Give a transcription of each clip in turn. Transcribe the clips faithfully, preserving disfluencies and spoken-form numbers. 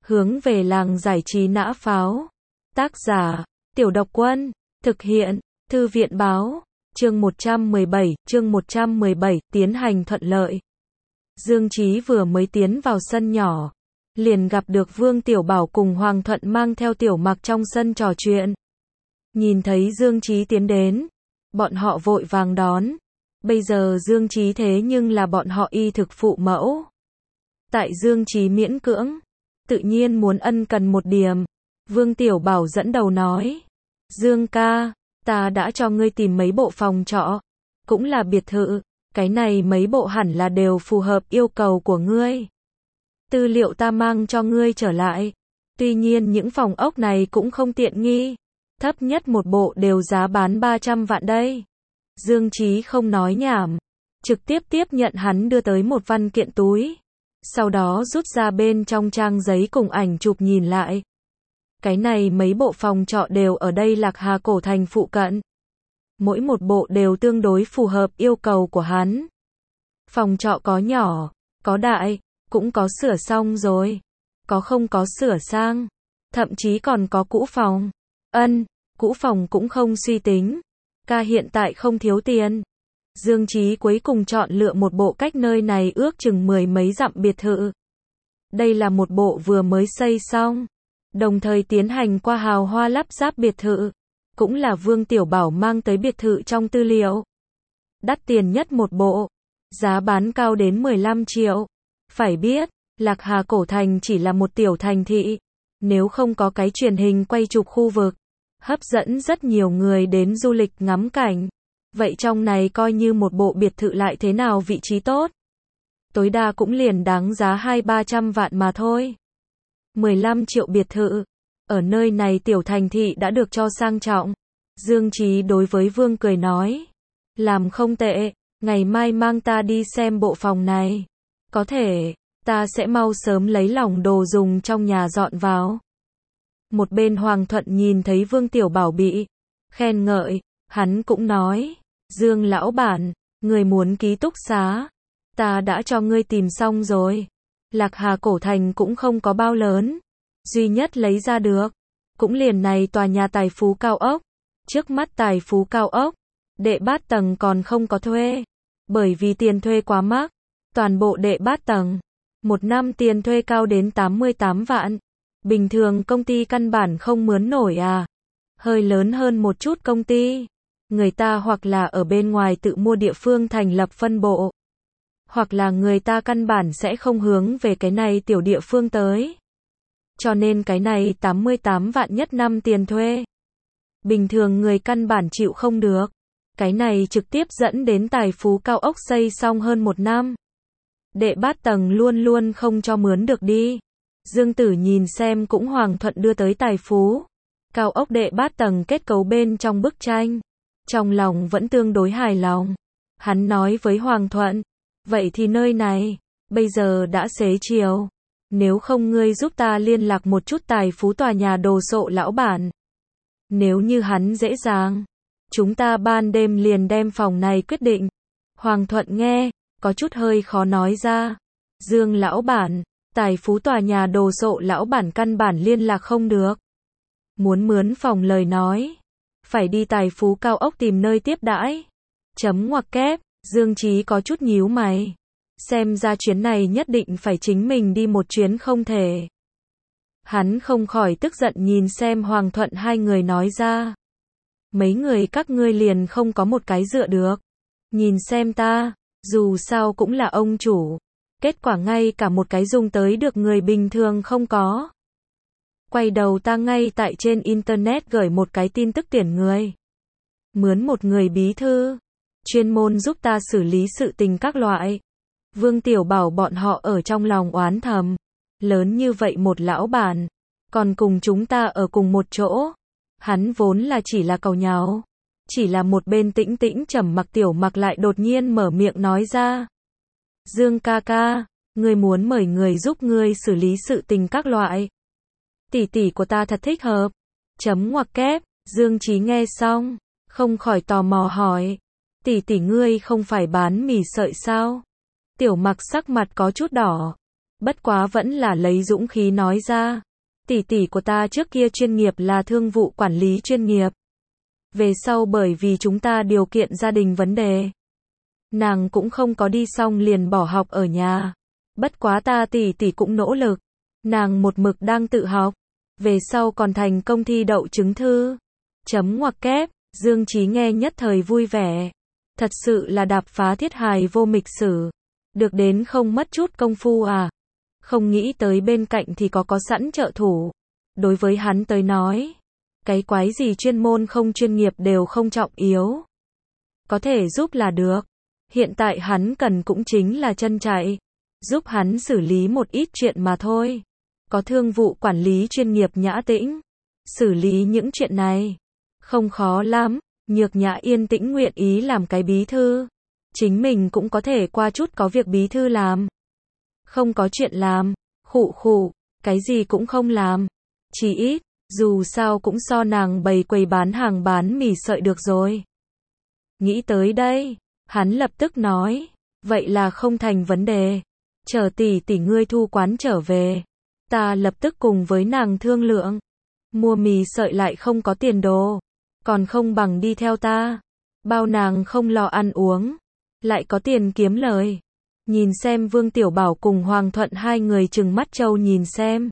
Hướng về làng giải trí nã pháo. Tác giả, Tiểu Độc Quân. Thực hiện, Thư viện báo. Chương một trăm mười bảy, chương một trăm mười bảy, tiến hành thuận lợi. Dương Chí vừa mới tiến vào sân nhỏ, liền gặp được Vương Tiểu Bảo cùng Hoàng Thuận mang theo Tiểu Mặc trong sân trò chuyện. Nhìn thấy Dương Chí tiến đến, bọn họ vội vàng đón. Bây giờ Dương Chí thế nhưng là bọn họ y thực phụ mẫu. Tại Dương Chí miễn cưỡng, tự nhiên muốn ân cần một điểm. Vương Tiểu Bảo dẫn đầu nói, Dương ca, ta đã cho ngươi tìm mấy bộ phòng trọ, cũng là biệt thự, cái này mấy bộ hẳn là đều phù hợp yêu cầu của ngươi. Tư liệu ta mang cho ngươi trở lại, tuy nhiên những phòng ốc này cũng không tiện nghi, thấp nhất một bộ đều giá bán ba trăm vạn đây. Dương Chí không nói nhảm, trực tiếp tiếp nhận hắn đưa tới một văn kiện túi, sau đó rút ra bên trong trang giấy cùng ảnh chụp nhìn lại. Cái này mấy bộ phòng trọ đều ở đây Lạc Hà cổ thành phụ cận. Mỗi một bộ đều tương đối phù hợp yêu cầu của hắn. Phòng trọ có nhỏ, có đại, cũng có sửa xong rồi, có không có sửa sang, thậm chí còn có cũ phòng. Ân, cũ phòng cũng không suy tính, ca hiện tại không thiếu tiền. Dương Chí cuối cùng chọn lựa một bộ cách nơi này ước chừng mười mấy dặm biệt thự. Đây là một bộ vừa mới xây xong, đồng thời tiến hành qua hào hoa lắp ráp biệt thự, cũng là Vương Tiểu Bảo mang tới biệt thự trong tư liệu. Đắt tiền nhất một bộ, giá bán cao đến mười lăm triệu. Phải biết, Lạc Hà cổ thành chỉ là một tiểu thành thị, nếu không có cái truyền hình quay chụp khu vực, hấp dẫn rất nhiều người đến du lịch ngắm cảnh. Vậy trong này coi như một bộ biệt thự lại thế nào vị trí tốt, tối đa cũng liền đáng giá hai ba trăm vạn mà thôi. mười lăm triệu biệt thự, ở nơi này tiểu thành thị đã được cho sang trọng. Dương Chí đối với Vương cười nói, làm không tệ, ngày mai mang ta đi xem bộ phòng này. Có thể, ta sẽ mau sớm lấy lỏng đồ dùng trong nhà dọn vào. Một bên Hoàng Thuận nhìn thấy Vương Tiểu Bảo bị khen ngợi, hắn cũng nói, Dương lão bản, người muốn ký túc xá, ta đã cho ngươi tìm xong rồi. Lạc Hà cổ thành cũng không có bao lớn, duy nhất lấy ra được cũng liền này tòa nhà Tài Phú cao ốc. Trước mắt Tài Phú cao ốc, đệ bát tầng còn không có thuê, bởi vì tiền thuê quá mắc. Toàn bộ đệ bát tầng, một năm tiền thuê cao đến tám mươi tám vạn. Bình thường công ty căn bản không mướn nổi à. Hơi lớn hơn một chút công ty, người ta hoặc là ở bên ngoài tự mua địa phương thành lập phân bộ, hoặc là người ta căn bản sẽ không hướng về cái này tiểu địa phương tới. Cho nên cái này tám mươi tám vạn nhất năm tiền thuê, bình thường người căn bản chịu không được. Cái này trực tiếp dẫn đến Tài Phú cao ốc xây xong hơn một năm. Đệ bát tầng luôn luôn không cho mướn được đi. Dương Tử nhìn xem cũng Hoàng Thuận đưa tới Tài Phú cao ốc đệ bát tầng kết cấu bên trong bức tranh, trong lòng vẫn tương đối hài lòng. Hắn nói với Hoàng Thuận, vậy thì nơi này, bây giờ đã xế chiều, nếu không ngươi giúp ta liên lạc một chút Tài Phú tòa nhà đồ sộ lão bản. Nếu như hắn dễ dàng, chúng ta ban đêm liền đem phòng này quyết định. Hoàng Thuận nghe, có chút hơi khó nói ra. Dương lão bản, Tài Phú tòa nhà đồ sộ lão bản căn bản liên lạc không được. Muốn mướn phòng lời nói, phải đi Tài Phú cao ốc tìm nơi tiếp đãi. Chấm ngoặc kép, Dương Chí có chút nhíu mày. Xem ra chuyến này nhất định phải chính mình đi một chuyến không thể. Hắn không khỏi tức giận nhìn xem Hoàng Thuận hai người nói ra. Mấy người các ngươi liền không có một cái dựa được. Nhìn xem ta, dù sao cũng là ông chủ. Kết quả ngay cả một cái dùng tới được người bình thường không có. Quay đầu ta ngay tại trên internet gửi một cái tin tức tuyển người. Mướn một người bí thư, chuyên môn giúp ta xử lý sự tình các loại. Vương Tiểu Bảo bọn họ ở trong lòng oán thầm. Lớn như vậy một lão bản, còn cùng chúng ta ở cùng một chỗ. Hắn vốn là chỉ là cầu nháo. Chỉ là một bên tĩnh tĩnh trầm mặc Tiểu Mặc lại đột nhiên mở miệng nói ra. Dương ca ca, ngươi muốn mời người giúp ngươi xử lý sự tình các loại. Tỷ tỷ của ta thật thích hợp. Chấm ngoặc kép, Dương Chí nghe xong, không khỏi tò mò hỏi. Tỷ tỷ ngươi không phải bán mì sợi sao? Tiểu Mặc sắc mặt có chút đỏ. Bất quá vẫn là lấy dũng khí nói ra. Tỷ tỷ của ta trước kia chuyên nghiệp là thương vụ quản lý chuyên nghiệp. Về sau bởi vì chúng ta điều kiện gia đình vấn đề. Nàng cũng không có đi xong liền bỏ học ở nhà. Bất quá ta tỷ tỷ cũng nỗ lực. Nàng một mực đang tự học. Về sau còn thành công thi đậu chứng thư. Chấm ngoặc kép, Dương Chí nghe nhất thời vui vẻ. Thật sự là đạp phá thiết hài vô mịch sử. Được đến không mất chút công phu à. Không nghĩ tới bên cạnh thì có có sẵn trợ thủ. Đối với hắn tới nói, cái quái gì chuyên môn không chuyên nghiệp đều không trọng yếu. Có thể giúp là được. Hiện tại hắn cần cũng chính là chân chạy. Giúp hắn xử lý một ít chuyện mà thôi. Có thương vụ quản lý chuyên nghiệp Nhã Tĩnh. Xử lý những chuyện này. Không khó lắm. Nhược Nhã yên tĩnh nguyện ý làm cái bí thư. Chính mình cũng có thể qua chút có việc bí thư làm. Không có chuyện làm. Khụ khụ. Cái gì cũng không làm. Chỉ ít. Dù sao cũng so nàng bày quầy bán hàng bán mì sợi được rồi. Nghĩ tới đây. Hắn lập tức nói. Vậy là không thành vấn đề. Chờ tỷ tỷ ngươi thu quán trở về. Ta lập tức cùng với nàng thương lượng. Mua mì sợi lại không có tiền đồ. Còn không bằng đi theo ta. Bao nàng không lo ăn uống. Lại có tiền kiếm lời. Nhìn xem Vương Tiểu Bảo cùng Hoàng Thuận hai người trừng mắt trâu nhìn xem.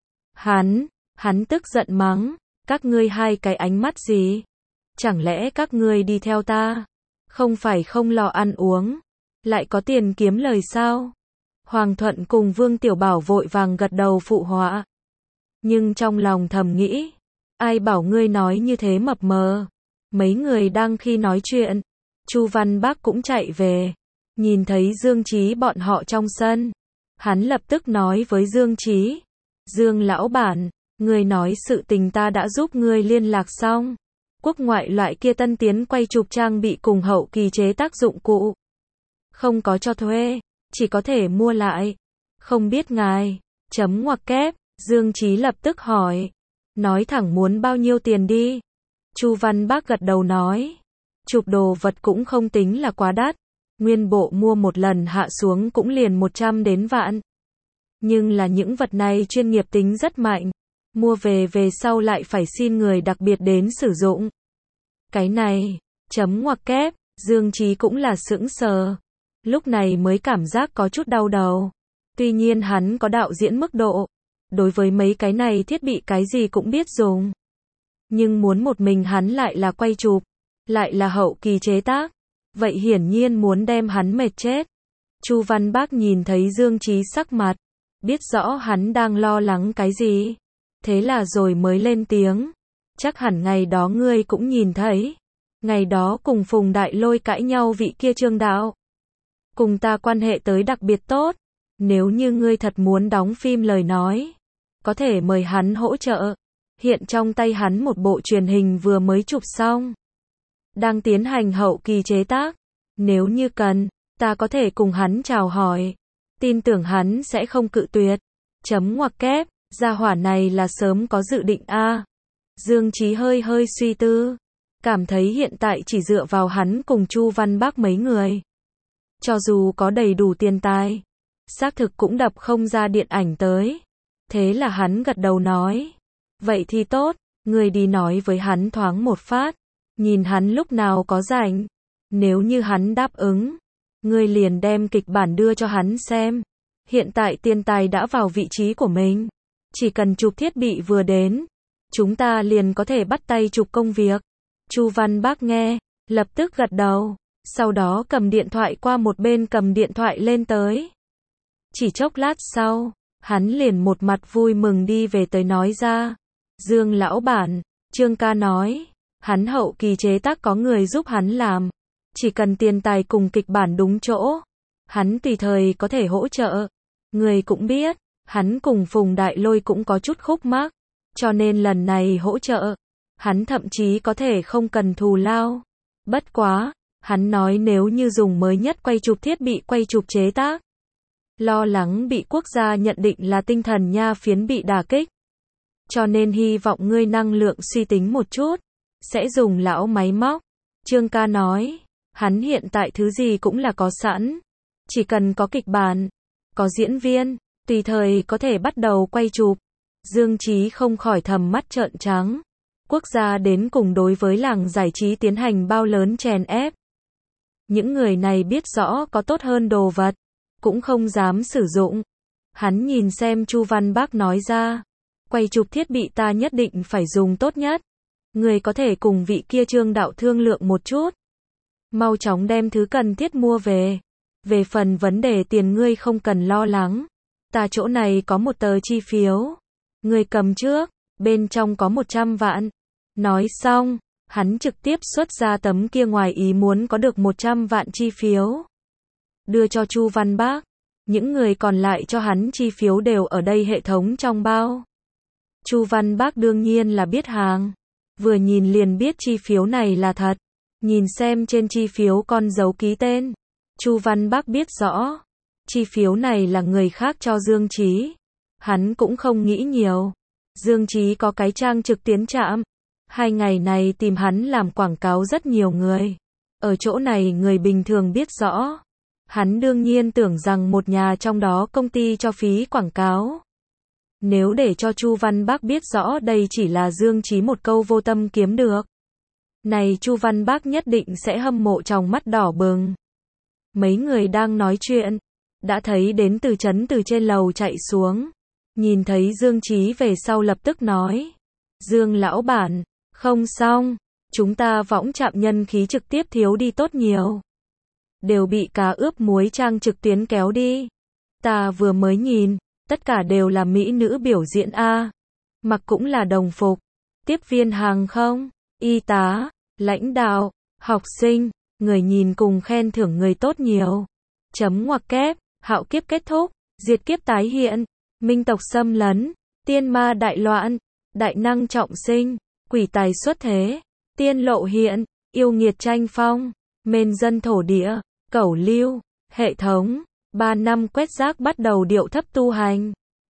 Hắn, hắn tức giận mắng. Các ngươi hai cái ánh mắt gì? Chẳng lẽ các ngươi đi theo ta? Không phải không lo ăn uống. Lại có tiền kiếm lời sao? Hoàng Thuận cùng Vương Tiểu Bảo vội vàng gật đầu phụ họa. Nhưng trong lòng thầm nghĩ. Ai bảo ngươi nói như thế mập mờ. Mấy người đang khi nói chuyện. Chu Văn Bác cũng chạy về. Nhìn thấy Dương Chí bọn họ trong sân. Hắn lập tức nói với Dương Chí. Dương lão bản, ngươi nói sự tình ta đã giúp ngươi liên lạc xong. Quốc ngoại loại kia tân tiến quay chụp trang bị cùng hậu kỳ chế tác dụng cụ. Không có cho thuê, chỉ có thể mua lại. Không biết ngài, chấm ngoặc kép, Dương Chí lập tức hỏi. Nói thẳng muốn bao nhiêu tiền đi. Chu Văn Bác gật đầu nói. Chụp đồ vật cũng không tính là quá đắt. Nguyên bộ mua một lần hạ xuống cũng liền một trăm đến vạn. Nhưng là những vật này chuyên nghiệp tính rất mạnh. Mua về về sau lại phải xin người đặc biệt đến sử dụng. Cái này, chấm ngoặc kép, Dương Chí cũng là sững sờ. Lúc này mới cảm giác có chút đau đầu. Tuy nhiên hắn có đạo diễn mức độ. Đối với mấy cái này thiết bị cái gì cũng biết dùng. Nhưng muốn một mình hắn lại là quay chụp. Lại là hậu kỳ chế tác. Vậy hiển nhiên muốn đem hắn mệt chết. Chu Văn Bác nhìn thấy Dương Chí sắc mặt. Biết rõ hắn đang lo lắng cái gì. Thế là rồi mới lên tiếng. Chắc hẳn ngày đó ngươi cũng nhìn thấy. Ngày đó cùng Phùng Đại Lôi cãi nhau vị kia Trương đạo. Cùng ta quan hệ tới đặc biệt tốt. Nếu như ngươi thật muốn đóng phim lời nói. Có thể mời hắn hỗ trợ. Hiện trong tay hắn một bộ truyền hình vừa mới chụp xong. Đang tiến hành hậu kỳ chế tác. Nếu như cần, ta có thể cùng hắn chào hỏi. Tin tưởng hắn sẽ không cự tuyệt. Chấm ngoặc kép, gia hỏa này là sớm có dự định a. Dương Chí hơi hơi suy tư. Cảm thấy hiện tại chỉ dựa vào hắn cùng Chu Văn Bác mấy người. Cho dù có đầy đủ tiền tài. Xác thực cũng đập không ra điện ảnh tới. Thế là hắn gật đầu nói. Vậy thì tốt, người đi nói với hắn thoáng một phát. Nhìn hắn lúc nào có rảnh. Nếu như hắn đáp ứng. Ngươi liền đem kịch bản đưa cho hắn xem. Hiện tại tiền tài đã vào vị trí của mình. Chỉ cần chụp thiết bị vừa đến. Chúng ta liền có thể bắt tay chụp công việc. Chu Văn Bác nghe. Lập tức gật đầu. Sau đó cầm điện thoại qua một bên cầm điện thoại lên tới. Chỉ chốc lát sau. Hắn liền một mặt vui mừng đi về tới nói ra. Dương lão bản. Trương ca nói. Hắn hậu kỳ chế tác có người giúp hắn làm. Chỉ cần tiền tài cùng kịch bản đúng chỗ. Hắn tùy thời có thể hỗ trợ. Người cũng biết. Hắn cùng Phùng Đại Lôi cũng có chút khúc mắc. Cho nên lần này hỗ trợ. Hắn thậm chí có thể không cần thù lao. Bất quá. Hắn nói nếu như dùng mới nhất quay chụp thiết bị quay chụp chế tác. Lo lắng bị quốc gia nhận định là tinh thần nha phiến bị đả kích. Cho nên hy vọng ngươi năng lượng suy tính một chút. Sẽ dùng lão máy móc. Trương ca nói. Hắn hiện tại thứ gì cũng là có sẵn. Chỉ cần có kịch bản. Có diễn viên. tùy thời có thể bắt đầu quay chụp. Dương Chí không khỏi thầm mắt trợn trắng. Quốc gia đến cùng đối với làng giải trí tiến hành bao lớn chèn ép. Những người này biết rõ có tốt hơn đồ vật, cũng không dám sử dụng. Hắn nhìn xem Chu Văn Bác nói ra, quay chụp thiết bị ta nhất định phải dùng tốt nhất. Người có thể cùng vị kia Trương đạo thương lượng một chút. Mau chóng đem thứ cần thiết mua về. Về phần vấn đề tiền ngươi không cần lo lắng. Ta chỗ này có một tờ chi phiếu. Ngươi cầm trước, bên trong có một trăm vạn. Nói xong, hắn trực tiếp xuất ra tấm kia ngoài ý muốn có được một trăm vạn chi phiếu. Đưa cho Chu Văn Bác. Những người còn lại cho hắn chi phiếu đều ở đây hệ thống trong bao. Chu Văn Bác đương nhiên là biết hàng. Vừa nhìn liền biết chi phiếu này là thật. Nhìn xem trên chi phiếu con dấu ký tên. Chu Văn Bác biết rõ. Chi phiếu này là người khác cho Dương Chí. Hắn cũng không nghĩ nhiều. Dương Chí có cái trang trực tiến trạm. Hai ngày này tìm hắn làm quảng cáo rất nhiều người. Ở chỗ này người bình thường biết rõ. Hắn đương nhiên tưởng rằng một nhà trong đó công ty cho phí quảng cáo. Nếu để cho Chu Văn Bác biết rõ đây chỉ là Dương Chí một câu vô tâm kiếm được. Này Chu Văn Bác nhất định sẽ hâm mộ trong mắt đỏ bừng. Mấy người đang nói chuyện. Đã thấy đến Từ Chấn từ trên lầu chạy xuống. Nhìn thấy Dương Chí về sau lập tức nói. Dương lão bản, không xong. Chúng ta võng chạm nhân khí trực tiếp thiếu đi tốt nhiều. Đều bị cá ướp muối trang trực tuyến kéo đi. Ta vừa mới nhìn. Tất cả đều là mỹ nữ biểu diễn A. Mặc cũng là đồng phục. Tiếp viên hàng không, y tá, lãnh đạo, học sinh, người nhìn cùng khen thưởng người tốt nhiều. Chấm ngoặc kép, hạo kiếp kết thúc, diệt kiếp tái hiện, minh tộc xâm lấn, tiên ma đại loạn, đại năng trọng sinh, quỷ tài xuất thế, tiên lộ hiện, yêu nghiệt tranh phong, mên dân thổ địa, cẩu lưu, hệ thống. Ba năm quét rác bắt đầu điệu thấp tu hành.